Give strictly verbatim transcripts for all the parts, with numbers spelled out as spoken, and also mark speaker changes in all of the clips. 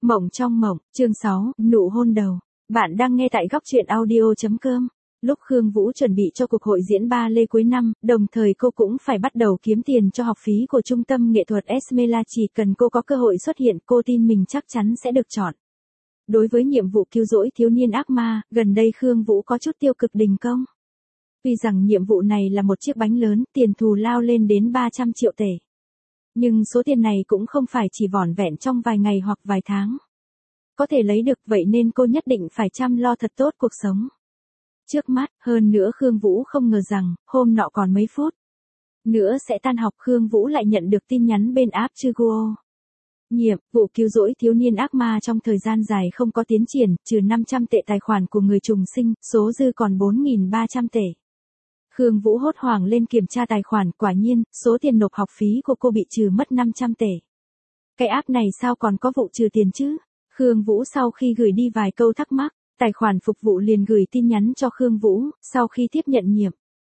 Speaker 1: Mộng trong mộng, chương sáu, nụ hôn đầu. Bạn đang nghe tại góc truyện audio.com. Lúc Khương Vũ chuẩn bị cho cuộc hội diễn ba lê cuối năm, đồng thời cô cũng phải bắt đầu kiếm tiền cho học phí của trung tâm nghệ thuật Esmela. Chỉ cần cô có cơ hội xuất hiện, cô tin mình chắc chắn sẽ được chọn. Đối với nhiệm vụ cứu rỗi thiếu niên ác ma, gần đây Khương Vũ có chút tiêu cực đình công. Tuy rằng nhiệm vụ này là một chiếc bánh lớn, tiền thù lao lên đến ba trăm triệu tệ. Nhưng số tiền này cũng không phải chỉ vỏn vẹn trong vài ngày hoặc vài tháng. Có thể lấy được, vậy nên cô nhất định phải chăm lo thật tốt cuộc sống trước mắt. Hơn nữa Khương Vũ không ngờ rằng, hôm nọ còn mấy phút nữa sẽ tan học, Khương Vũ lại nhận được tin nhắn bên app Chuguo. Nhiệm vụ cứu rỗi thiếu niên ác ma trong thời gian dài không có tiến triển, trừ năm trăm tệ tài khoản của người trùng sinh, số dư còn bốn nghìn ba trăm tệ. Khương Vũ hốt hoảng lên kiểm tra tài khoản, quả nhiên, số tiền nộp học phí của cô bị trừ mất năm trăm tệ. Cái app này sao còn có vụ trừ tiền chứ? Khương Vũ sau khi gửi đi vài câu thắc mắc, tài khoản phục vụ liền gửi tin nhắn cho Khương Vũ, sau khi tiếp nhận nhiệm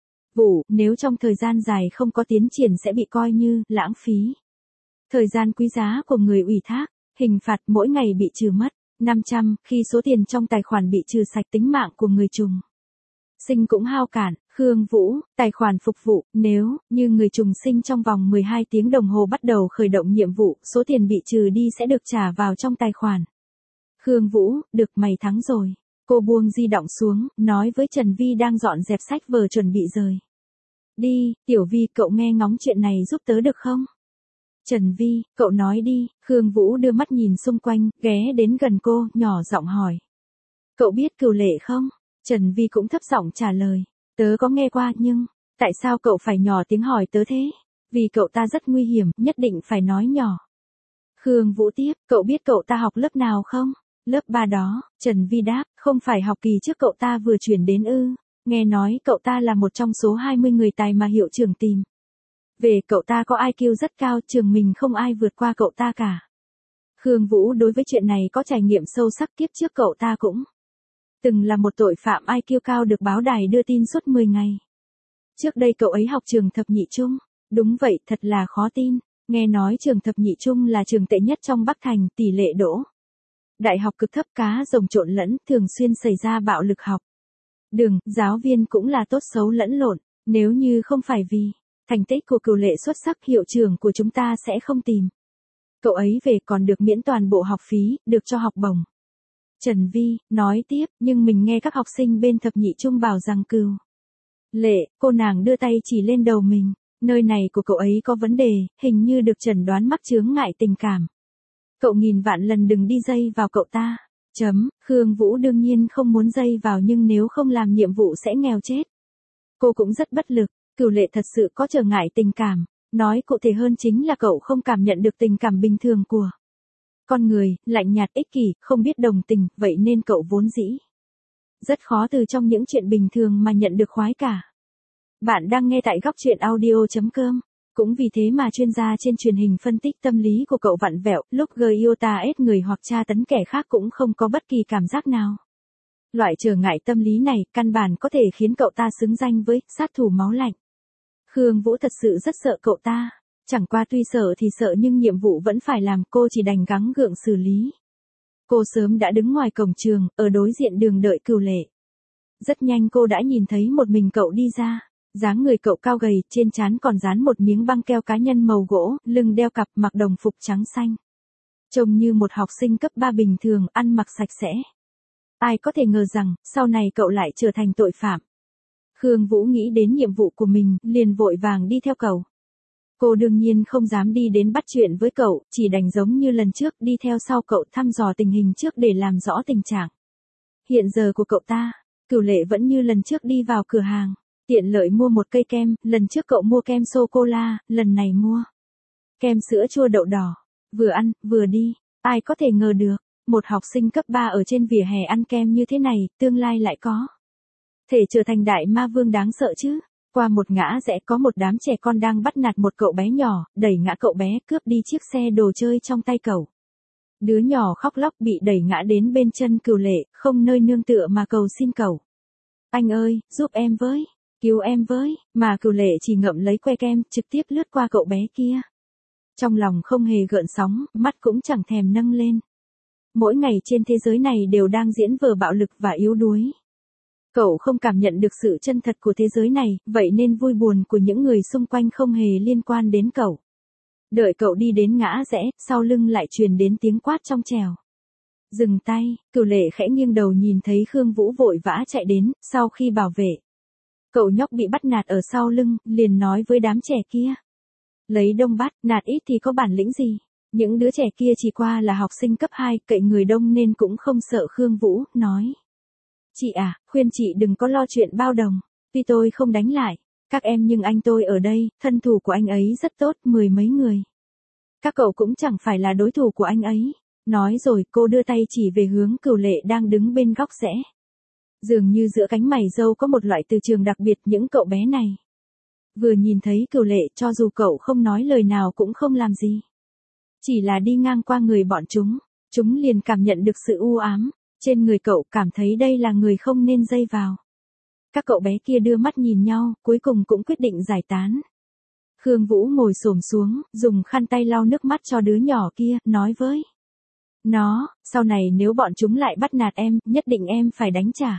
Speaker 1: vụ, nếu trong thời gian dài không có tiến triển sẽ bị coi như lãng phí thời gian quý giá của người ủy thác, hình phạt mỗi ngày bị trừ mất năm trăm, khi số tiền trong tài khoản bị trừ sạch, tính mạng của người trùng sinh cũng hao cạn. Khương Vũ, tài khoản phục vụ, nếu như người trùng sinh trong vòng mười hai tiếng đồng hồ bắt đầu khởi động nhiệm vụ, số tiền bị trừ đi sẽ được trả vào trong tài khoản. Khương Vũ, được, mày thắng rồi. Cô buông di động xuống, nói với Trần Vi đang dọn dẹp sách vở chuẩn bị rời đi. Tiểu Vi, cậu nghe ngóng chuyện này giúp tớ được không? Trần Vi, cậu nói đi. Khương Vũ đưa mắt nhìn xung quanh, ghé đến gần cô, nhỏ giọng hỏi. Cậu biết Cửu Lệ không? Trần Vi cũng thấp giọng trả lời. Tớ có nghe qua, nhưng tại sao cậu phải nhỏ tiếng hỏi tớ thế? Vì cậu ta rất nguy hiểm, nhất định phải nói nhỏ. Khương Vũ tiếp, cậu biết cậu ta học lớp nào không? Lớp ba đó. Trần Vi đáp, không phải học kỳ trước cậu ta vừa chuyển đến ư? Nghe nói cậu ta là một trong số hai mươi người tài mà hiệu trưởng tìm về, cậu ta có i kiu rất cao, trường mình không ai vượt qua cậu ta cả. Khương Vũ đối với chuyện này có trải nghiệm sâu sắc, kiếp trước cậu ta cũng từng là một tội phạm i kiu cao được báo đài đưa tin suốt mười ngày. Trước đây cậu ấy học trường thập nhị trung. Đúng vậy, thật là khó tin. Nghe nói trường thập nhị trung là trường tệ nhất trong Bắc Thành, tỷ lệ đỗ đại học cực thấp, cá rồng trộn lẫn, thường xuyên xảy ra bạo lực học đường, giáo viên cũng là tốt xấu lẫn lộn. Nếu như không phải vì thành tích của Cửu Lệ xuất sắc, hiệu trưởng của chúng ta sẽ không tìm cậu ấy về, còn được miễn toàn bộ học phí, được cho học bổng. Trần Vi nói tiếp, nhưng mình nghe các học sinh bên thập nhị trung bảo rằng Cửu Lệ, cô nàng đưa tay chỉ lên đầu mình, nơi này của cậu ấy có vấn đề, hình như được chẩn đoán mắc chướng ngại tình cảm. Cậu nghìn vạn lần đừng đi dây vào cậu ta. Chấm, Khương Vũ đương nhiên không muốn dây vào, nhưng nếu không làm nhiệm vụ sẽ nghèo chết. Cô cũng rất bất lực. Cửu Lệ thật sự có trở ngại tình cảm. Nói cụ thể hơn chính là cậu không cảm nhận được tình cảm bình thường của con người, lạnh nhạt, ích kỷ, không biết đồng tình, vậy nên cậu vốn dĩ rất khó từ trong những chuyện bình thường mà nhận được khoái cả. Bạn đang nghe tại góc truyện audio.com. Cũng vì thế mà chuyên gia trên truyền hình phân tích tâm lý của cậu vặn vẹo, lúc gây yêu ta ép người hoặc tra tấn kẻ khác cũng không có bất kỳ cảm giác nào. Loại trở ngại tâm lý này, căn bản có thể khiến cậu ta xứng danh với sát thủ máu lạnh. Khương Vũ thật sự rất sợ cậu ta. Chẳng qua tuy sợ thì sợ nhưng nhiệm vụ vẫn phải làm, cô chỉ đành gắng gượng xử lý. Cô sớm đã đứng ngoài cổng trường, ở đối diện đường đợi Cửu Lệ. Rất nhanh cô đã nhìn thấy một mình cậu đi ra. Dáng người cậu cao gầy, trên trán còn dán một miếng băng keo cá nhân màu gỗ, lưng đeo cặp, mặc đồng phục trắng xanh. Trông như một học sinh cấp ba bình thường, ăn mặc sạch sẽ. Ai có thể ngờ rằng, sau này cậu lại trở thành tội phạm. Khương Vũ nghĩ đến nhiệm vụ của mình, liền vội vàng đi theo cậu. Cô đương nhiên không dám đi đến bắt chuyện với cậu, chỉ đành giống như lần trước đi theo sau cậu thăm dò tình hình trước để làm rõ tình trạng hiện giờ của cậu ta. Cửu Lệ vẫn như lần trước đi vào cửa hàng tiện lợi mua một cây kem, lần trước cậu mua kem sô-cô-la, lần này mua kem sữa chua đậu đỏ. Vừa ăn, vừa đi, ai có thể ngờ được, một học sinh cấp ba ở trên vỉa hè ăn kem như thế này, tương lai lại có thể trở thành đại ma vương đáng sợ chứ. Qua một ngã rẽ có một đám trẻ con đang bắt nạt một cậu bé nhỏ, đẩy ngã cậu bé, cướp đi chiếc xe đồ chơi trong tay cậu. Đứa nhỏ khóc lóc bị đẩy ngã đến bên chân Cửu Lệ, không nơi nương tựa mà cầu xin cậu. Anh ơi, giúp em với. Cứu em với, mà Cửu Lệ chỉ ngậm lấy que kem, trực tiếp lướt qua cậu bé kia. Trong lòng không hề gợn sóng, mắt cũng chẳng thèm nâng lên. Mỗi ngày trên thế giới này đều đang diễn vở bạo lực và yếu đuối. Cậu không cảm nhận được sự chân thật của thế giới này, vậy nên vui buồn của những người xung quanh không hề liên quan đến cậu. Đợi cậu đi đến ngã rẽ, sau lưng lại truyền đến tiếng quát trong trẻo. Dừng tay, Cửu Lệ khẽ nghiêng đầu nhìn thấy Khương Vũ vội vã chạy đến, sau khi bảo vệ. Cậu nhóc bị bắt nạt ở sau lưng, liền nói với đám trẻ kia. Lấy đông bắt, nạt ít thì có bản lĩnh gì? Những đứa trẻ kia chỉ qua là học sinh cấp hai, cậy người đông nên cũng không sợ Khương Vũ, nói. Chị à, khuyên chị đừng có lo chuyện bao đồng, tuy tôi không đánh lại các em nhưng anh tôi ở đây, thân thủ của anh ấy rất tốt, mười mấy người. Các cậu cũng chẳng phải là đối thủ của anh ấy. Nói rồi cô đưa tay chỉ về hướng Cửu Lệ đang đứng bên góc rẽ. Dường như giữa cánh mày râu có một loại từ trường đặc biệt những cậu bé này. Vừa nhìn thấy Cửu Lệ cho dù cậu không nói lời nào cũng không làm gì. Chỉ là đi ngang qua người bọn chúng, chúng liền cảm nhận được sự u ám. Trên người cậu cảm thấy đây là người không nên dây vào. Các cậu bé kia đưa mắt nhìn nhau, cuối cùng cũng quyết định giải tán. Khương Vũ ngồi xổm xuống, dùng khăn tay lau nước mắt cho đứa nhỏ kia, nói với nó, sau này nếu bọn chúng lại bắt nạt em, nhất định em phải đánh trả.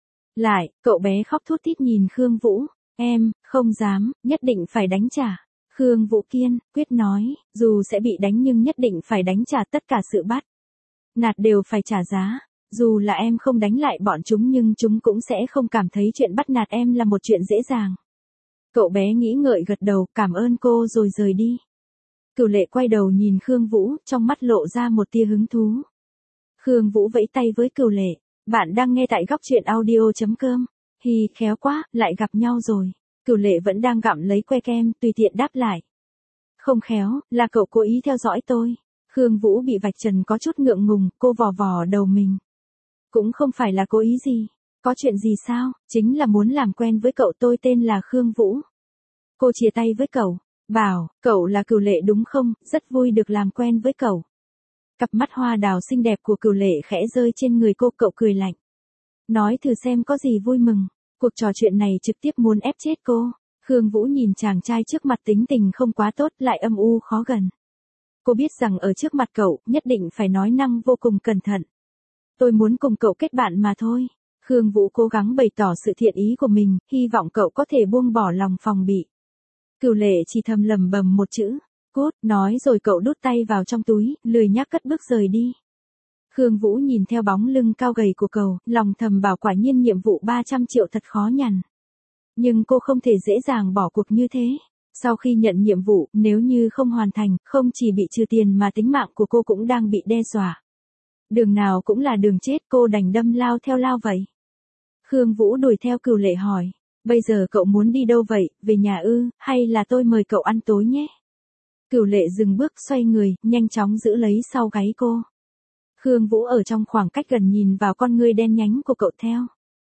Speaker 1: Lại, cậu bé khóc thút thít nhìn Khương Vũ, em, không dám, nhất định phải đánh trả. Khương Vũ kiên quyết nói, dù sẽ bị đánh nhưng nhất định phải đánh trả, tất cả sự bắt nạt đều phải trả giá. Dù là em không đánh lại bọn chúng nhưng chúng cũng sẽ không cảm thấy chuyện bắt nạt em là một chuyện dễ dàng. Cậu bé nghĩ ngợi gật đầu, cảm ơn cô rồi rời đi. Cửu Lệ quay đầu nhìn Khương Vũ, trong mắt lộ ra một tia hứng thú. Khương Vũ vẫy tay với Cửu Lệ, bạn đang nghe tại góc truyện audio chấm com. Hi, khéo quá, lại gặp nhau rồi. Cửu Lệ vẫn đang gặm lấy que kem, tùy tiện đáp lại. Không khéo, là cậu cố ý theo dõi tôi. Khương Vũ bị vạch trần có chút ngượng ngùng, cô vò vò đầu mình. Cũng không phải là cố ý gì. Có chuyện gì sao, chính là muốn làm quen với cậu, tôi tên là Khương Vũ. Cô chia tay với cậu, bảo, cậu là Cửu Lệ đúng không, rất vui được làm quen với cậu. Cặp mắt hoa đào xinh đẹp của Cửu Lệ khẽ rơi trên người cô, cậu cười lạnh. Nói thử xem có gì vui mừng, cuộc trò chuyện này trực tiếp muốn ép chết cô. Khương Vũ nhìn chàng trai trước mặt tính tình không quá tốt, lại âm u khó gần. Cô biết rằng ở trước mặt cậu, nhất định phải nói năng vô cùng cẩn thận. Tôi muốn cùng cậu kết bạn mà thôi. Khương Vũ cố gắng bày tỏ sự thiện ý của mình, hy vọng cậu có thể buông bỏ lòng phòng bị. Cửu Lệ chỉ thầm lẩm bẩm một chữ, cút, nói rồi cậu đút tay vào trong túi, lười nhác cất bước rời đi. Khương Vũ nhìn theo bóng lưng cao gầy của cậu, lòng thầm bảo quả nhiên nhiệm vụ ba trăm triệu thật khó nhằn. Nhưng cô không thể dễ dàng bỏ cuộc như thế. Sau khi nhận nhiệm vụ, nếu như không hoàn thành, không chỉ bị trừ tiền mà tính mạng của cô cũng đang bị đe dọa. Đường nào cũng là đường chết, cô đành đâm lao theo lao vậy. Khương Vũ đuổi theo Cửu Lệ hỏi, bây giờ cậu muốn đi đâu vậy, về nhà ư, hay là tôi mời cậu ăn tối nhé? Cửu Lệ dừng bước xoay người, nhanh chóng giữ lấy sau gáy cô. Khương Vũ ở trong khoảng cách gần nhìn vào con ngươi đen nhánh của cậu theo.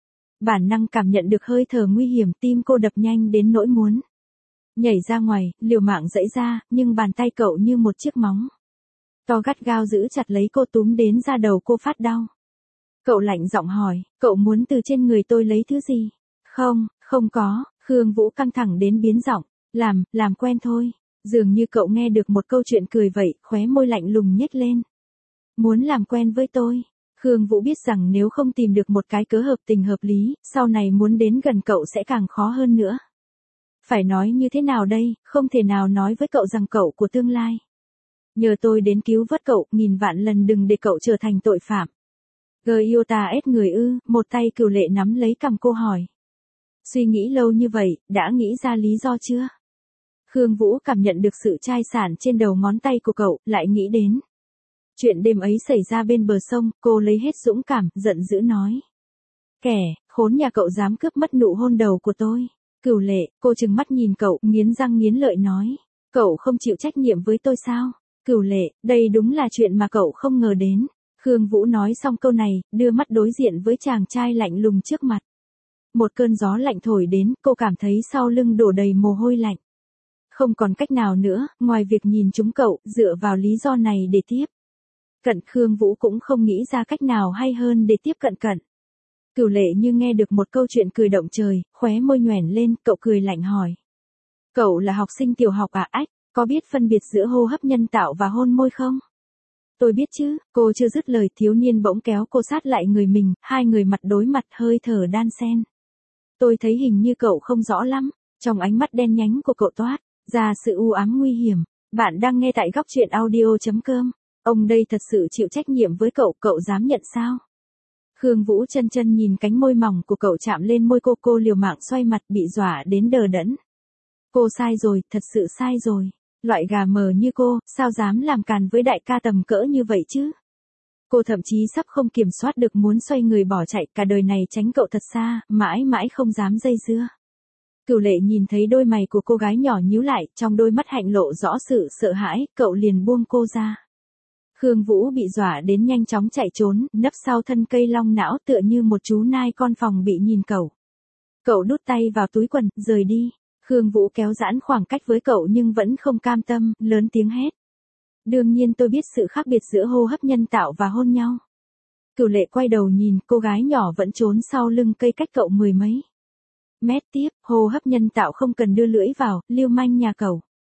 Speaker 1: Bản năng cảm nhận được hơi thở nguy hiểm, tim cô đập nhanh đến nỗi muốn nhảy ra ngoài, liều mạng giãy ra, nhưng bàn tay cậu như một chiếc móng to gắt gao giữ chặt lấy cô, túm đến da đầu cô phát đau. Cậu lạnh giọng hỏi, cậu muốn từ trên người tôi lấy thứ gì? Không, không có. Khương Vũ căng thẳng đến biến giọng, làm, làm quen thôi. Dường như cậu nghe được một câu chuyện cười vậy, khóe môi lạnh lùng nhếch lên. Muốn làm quen với tôi. Khương Vũ biết rằng nếu không tìm được một cái cớ hợp tình hợp lý, sau này muốn đến gần cậu sẽ càng khó hơn nữa. Phải nói như thế nào đây, không thể nào nói với cậu rằng cậu của tương lai. Nhờ tôi đến cứu vớt cậu, nghìn vạn lần đừng để cậu trở thành tội phạm. Giota ép người ư, một tay Cửu Lệ nắm lấy cằm cô hỏi. Suy nghĩ lâu như vậy, đã nghĩ ra lý do chưa? Khương Vũ cảm nhận được sự chai sạn trên đầu ngón tay của cậu, lại nghĩ đến chuyện đêm ấy xảy ra bên bờ sông, cô lấy hết dũng cảm, giận dữ nói. Kẻ, khốn nhà cậu dám cướp mất nụ hôn đầu của tôi. Cửu Lệ, cô trừng mắt nhìn cậu, nghiến răng nghiến lợi nói. Cậu không chịu trách nhiệm với tôi sao? Cửu Lệ, đây đúng là chuyện mà cậu không ngờ đến. Khương Vũ nói xong câu này, đưa mắt đối diện với chàng trai lạnh lùng trước mặt. Một cơn gió lạnh thổi đến, cô cảm thấy sau lưng đổ đầy mồ hôi lạnh. Không còn cách nào nữa, ngoài việc nhìn chúng cậu, dựa vào lý do này để tiếp cận Khương Vũ cũng không nghĩ ra cách nào hay hơn để tiếp cận cận. Cửu Lệ như nghe được một câu chuyện cười động trời, khóe môi nhoẻn lên, cậu cười lạnh hỏi. Cậu là học sinh tiểu học à? Ách, có biết phân biệt giữa hô hấp nhân tạo và hôn môi không? tôi biết chứ, cô chưa dứt lời thiếu niên bỗng kéo cô sát lại người mình, hai người mặt đối mặt hơi thở đan xen. Tôi thấy hình như cậu không rõ lắm, trong ánh mắt đen nhánh của cậu toát ra sự u ám nguy hiểm. Bạn đang nghe tại góc truyện audio.com. Ông đây thật sự chịu trách nhiệm với cậu, cậu dám nhận sao? Khương Vũ chân chân nhìn cánh môi mỏng của cậu chạm lên môi cô, cô liều mạng xoay mặt bị dọa đến đờ đẫn. Cô sai rồi, thật sự sai rồi. Loại gà mờ như cô, sao dám làm càn với đại ca tầm cỡ như vậy chứ? Cô thậm chí sắp không kiểm soát được muốn xoay người bỏ chạy, cả đời này tránh cậu thật xa, mãi mãi không dám dây dưa. Cửu Lệ nhìn thấy đôi mày của cô gái nhỏ nhíu lại, trong đôi mắt hạnh lộ rõ sự sợ hãi, cậu liền buông cô ra. Khương Vũ bị dọa đến nhanh chóng chạy trốn, nấp sau thân cây long não tựa như một chú nai con phòng bị nhìn cậu. Cậu đút tay vào túi quần, rời đi. Khương Vũ kéo giãn khoảng cách với cậu nhưng vẫn không cam tâm, lớn tiếng hét. Đương nhiên tôi biết sự khác biệt giữa hô hấp nhân tạo và hôn nhau. Cửu Lệ quay đầu nhìn, cô gái nhỏ vẫn trốn sau lưng cây cách cậu mười mấy mét tiếp, hô hấp nhân tạo không cần đưa lưỡi vào, lưu manh nhà cậu.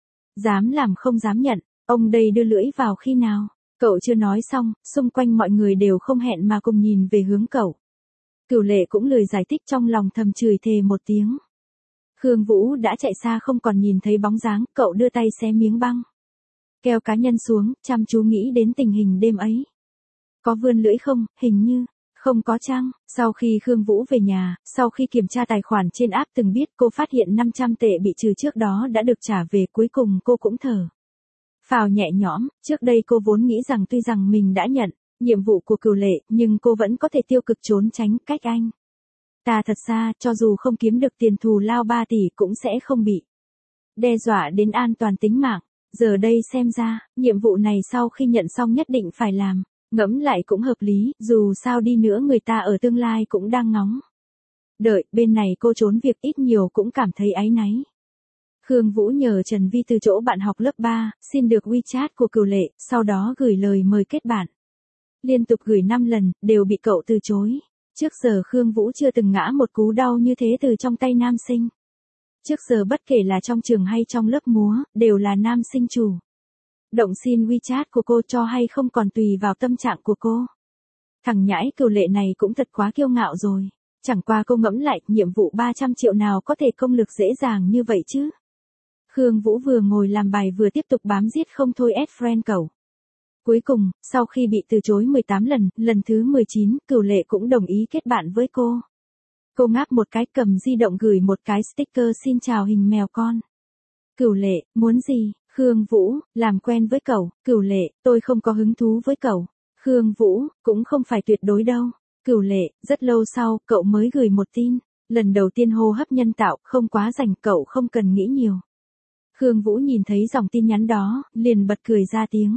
Speaker 1: Dám làm không dám nhận, ông đây đưa lưỡi vào khi nào? Cậu chưa nói xong, xung quanh mọi người đều không hẹn mà cùng nhìn về hướng cậu. Cửu Lệ cũng lười giải thích, trong lòng thầm chửi thề một tiếng. Khương Vũ đã chạy xa không còn nhìn thấy bóng dáng, cậu đưa tay xé miếng băng keo cá nhân xuống, chăm chú nghĩ đến tình hình đêm ấy. Có vươn lưỡi không? Hình như không có chăng. Sau khi Khương Vũ về nhà, sau khi kiểm tra tài khoản trên app từng biết, cô phát hiện năm trăm tệ bị trừ trước đó đã được trả về, cuối cùng cô cũng thở phào nhẹ nhõm. Trước đây cô vốn nghĩ rằng tuy rằng mình đã nhận nhiệm vụ của Cửu Lệ, nhưng cô vẫn có thể tiêu cực trốn tránh cách anh ta thật xa, cho dù không kiếm được tiền thù lao ba tỷ cũng sẽ không bị đe dọa đến an toàn tính mạng. Giờ đây xem ra, nhiệm vụ này sau khi nhận xong nhất định phải làm. Ngẫm lại cũng hợp lý, dù sao đi nữa người ta ở tương lai cũng đang ngóng đợi, bên này cô trốn việc ít nhiều cũng cảm thấy áy náy. Khương Vũ nhờ Trần Vi từ chỗ bạn học lớp ba, xin được WeChat của Cửu Lệ, sau đó gửi lời mời kết bạn. Liên tục gửi năm lần, đều bị cậu từ chối. Trước giờ Khương Vũ chưa từng ngã một cú đau như thế từ trong tay nam sinh. Trước giờ bất kể là trong trường hay trong lớp múa, đều là nam sinh chủ động xin WeChat của cô, cho hay không còn tùy vào tâm trạng của cô. Thằng nhãi Cửu Lệ này cũng thật quá kiêu ngạo rồi. Chẳng qua cô ngẫm lại, nhiệm vụ ba trăm triệu nào có thể công lực dễ dàng như vậy chứ. Khương Vũ vừa ngồi làm bài vừa tiếp tục bám giết không thôi add friend cậu. Cuối cùng, sau khi bị từ chối mười tám lần, lần thứ mười chín, Cửu Lệ cũng đồng ý kết bạn với cô. Cô ngáp một cái, cầm di động gửi một cái sticker xin chào hình mèo con. Cửu Lệ, muốn gì? Khương Vũ, làm quen với cậu. Cửu Lệ, tôi không có hứng thú với cậu. Khương Vũ, cũng không phải tuyệt đối đâu. Cửu Lệ, rất lâu sau, cậu mới gửi một tin. Lần đầu tiên hô hấp nhân tạo, không quá rảnh, cậu không cần nghĩ nhiều. Khương Vũ nhìn thấy dòng tin nhắn đó, liền bật cười ra tiếng.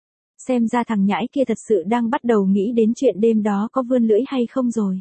Speaker 1: Xem ra thằng nhãi kia thật sự đang bắt đầu nghĩ đến chuyện đêm đó có vươn lưỡi hay không rồi.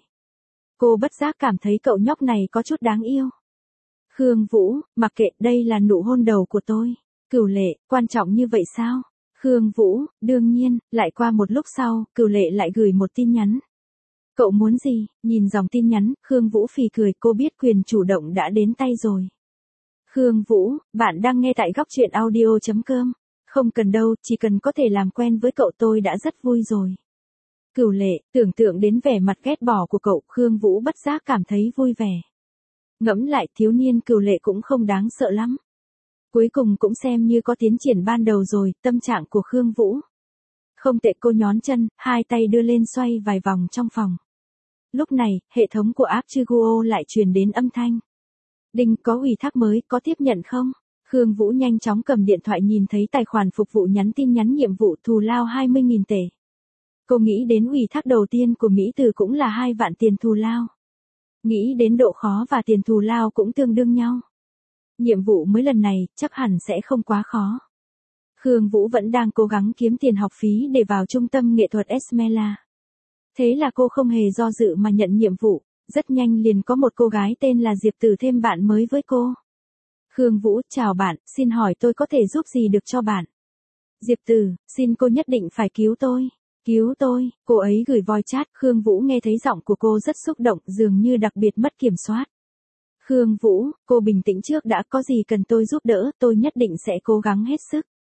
Speaker 1: Cô bất giác cảm thấy cậu nhóc này có chút đáng yêu. Khương Vũ, mặc kệ, đây là nụ hôn đầu của tôi. Cửu Lệ, quan trọng như vậy sao? Khương Vũ, đương nhiên. Lại qua một lúc sau, Cửu Lệ lại gửi một tin nhắn. Cậu muốn gì? Nhìn dòng tin nhắn, Khương Vũ phì cười, cô biết quyền chủ động đã đến tay rồi. Khương Vũ, bạn đang nghe tại góc truyện audio.com. Không cần đâu, chỉ cần có thể làm quen với cậu tôi đã rất vui rồi. Cửu Lệ, tưởng tượng đến vẻ mặt ghét bỏ của cậu, Khương Vũ bất giác cảm thấy vui vẻ. Ngẫm lại, thiếu niên Cửu Lệ cũng không đáng sợ lắm. Cuối cùng cũng xem như có tiến triển ban đầu rồi, tâm trạng của Khương Vũ không tệ. Cô nhón chân, hai tay đưa lên xoay vài vòng trong phòng. Lúc này, hệ thống của app Chiguo lại truyền đến âm thanh. Đinh, có ủy thác mới, có tiếp nhận không? Khương Vũ nhanh chóng cầm điện thoại, nhìn thấy tài khoản phục vụ nhắn tin nhắn nhiệm vụ thù lao hai mươi nghìn tệ. Cô nghĩ đến ủy thác đầu tiên của Mỹ Từ cũng là hai vạn tiền thù lao. Nghĩ đến độ khó và tiền thù lao cũng tương đương nhau. Nhiệm vụ mới lần này chắc hẳn sẽ không quá khó. Khương Vũ vẫn đang cố gắng kiếm tiền học phí để vào trung tâm nghệ thuật Esmela. Thế là cô không hề do dự mà nhận nhiệm vụ. Rất nhanh liền có một cô gái tên là Diệp Tử thêm bạn mới với cô. Khương Vũ, chào bạn, xin hỏi tôi có thể giúp gì được cho bạn? Diệp Tử, xin cô nhất định phải cứu tôi. Cứu tôi, cô ấy gửi voice chat, Khương Vũ nghe thấy giọng của cô rất xúc động, dường như đặc biệt mất kiểm soát. Khương Vũ, cô bình tĩnh trước đã, có gì cần tôi giúp đỡ, tôi nhất định sẽ cố gắng hết sức.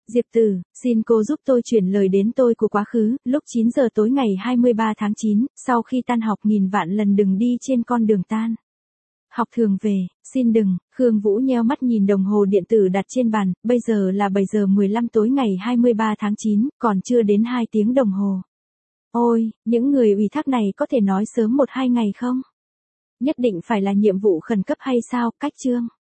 Speaker 1: Diệp Tử, xin cô giúp tôi chuyển lời đến tôi của quá khứ, lúc chín giờ tối ngày hai mươi ba tháng chín, sau khi tan học nghìn vạn lần đừng đi trên con đường tan. Học thường về, xin đừng. Khương Vũ nheo mắt nhìn đồng hồ điện tử đặt trên bàn, bây giờ là bảy giờ mười lăm tối ngày hai mươi ba tháng chín, còn chưa đến hai tiếng đồng hồ. Ôi, những người ủy thác này có thể nói sớm một hai ngày không? Nhất định phải là nhiệm vụ khẩn cấp hay sao, cách chương?